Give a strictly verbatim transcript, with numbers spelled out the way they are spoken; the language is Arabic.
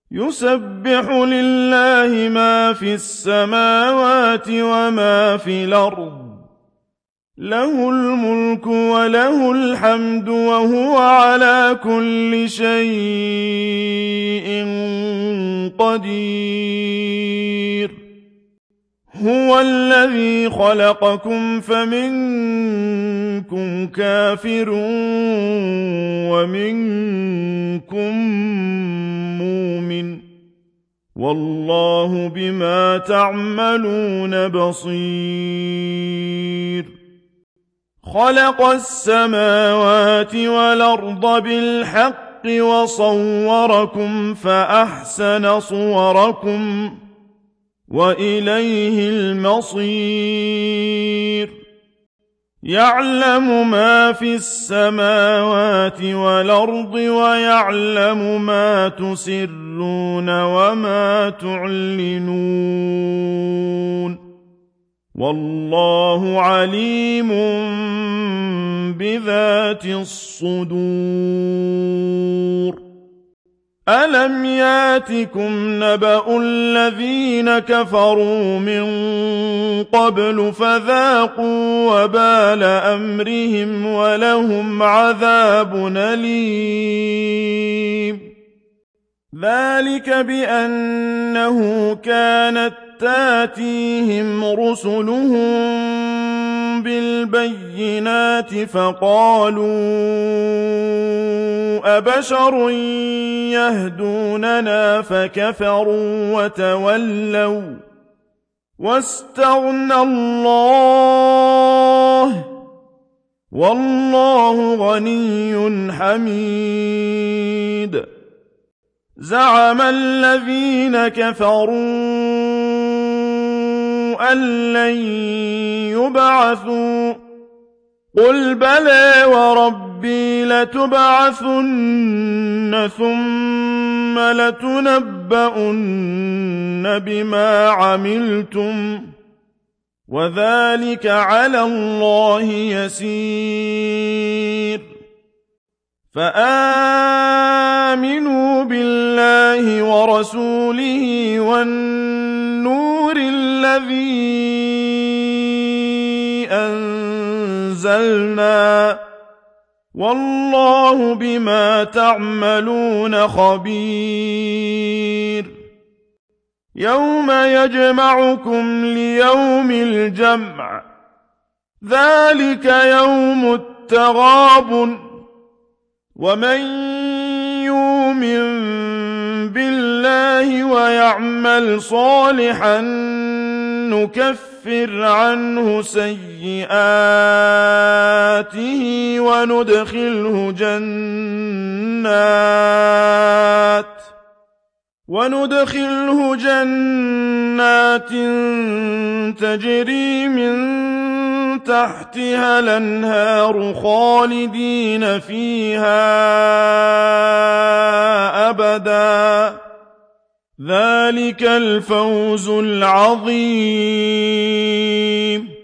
يسبح لله ما في السماوات وما في الأرض له الملك وله الحمد وهو على كل شيء قدير هو الذي خلقكم فمنكم كافر ومنكم مؤمن والله بما تعملون بصير خلق السماوات والأرض بالحق وصوركم فأحسن صوركم وإليه المصير يعلم ما في السماوات والأرض ويعلم ما تسرون وما تعلنون والله عليم بذات الصدور ألم ياتكم نبأ الذين كفروا من قبل فذاقوا وبال أمرهم ولهم عذاب أليم ذلك بأنه كانت تاتيهم رسلهم بالبينات فقالوا أبشر يهدوننا فكفروا وتولوا واستغنى الله والله غني حميد زعم الذين كفروا أن لن يبعثوا قل بلى وربي لتبعثن ثم لتنبؤن بما عملتم وذلك على الله يسير فآمنوا بالله ورسوله والنور الذي أنزلنا والله بما تعملون خبير يوم يجمعكم ليوم الجمع ذلك يوم التغابن ومن يؤمن بالله ويعمل صالحا نكفر عنه سيئاته وندخله جنات وندخله جنات تجري من تحتها الأنهار خالدين فيها أبدا ذلك الفوز العظيم